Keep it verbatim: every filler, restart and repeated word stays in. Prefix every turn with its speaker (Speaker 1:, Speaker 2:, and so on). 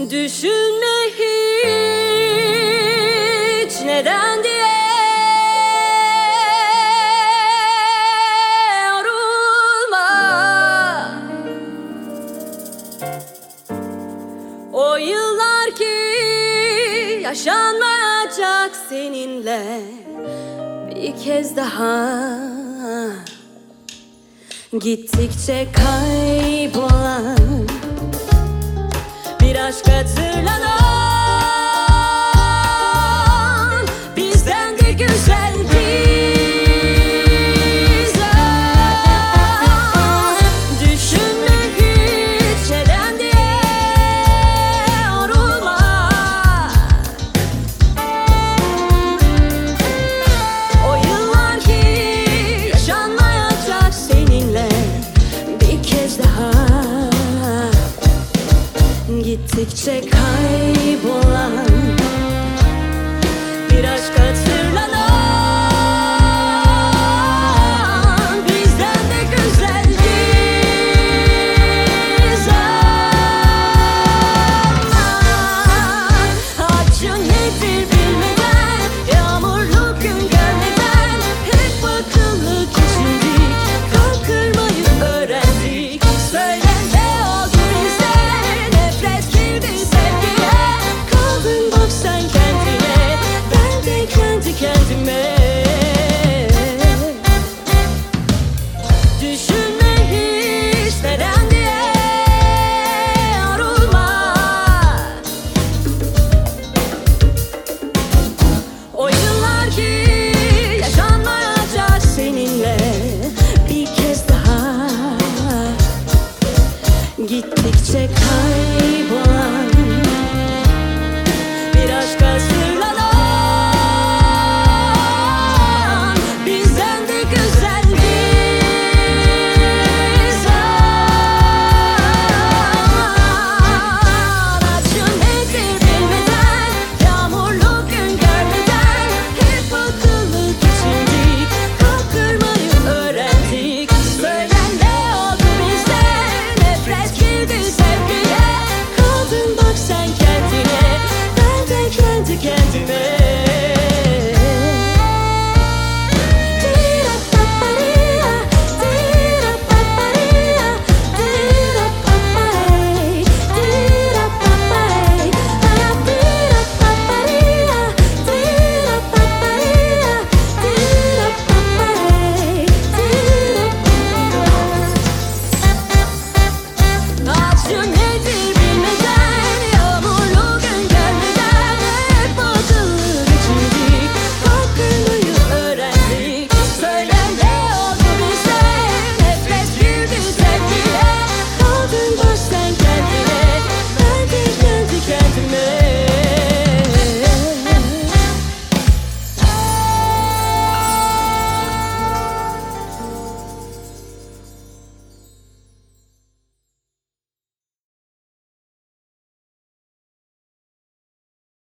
Speaker 1: Düşünme hiç neden diye yorulma. O yıllar ki yaşanmayacak seninle bir kez daha. Gittikçe kaybolan bir aşk hatırlanan bizden de güzel biz. Ah, düşünme hiç neden diye yorulma. O yıllar ki yaşanmayacak seninle bir kez daha. Gittikçe kaybolan bir aşk hatırlanan bizden de güzel biz. Ah, acı nedir bilmeden, yağmurlu gün görmeden hep akıllı geçindik, kalp kırmayı öğrendik. Söyle ne oldu bize, nefret girdi sevgiye, kaldın bak sen kendine, ben de kendi kendime. Düşün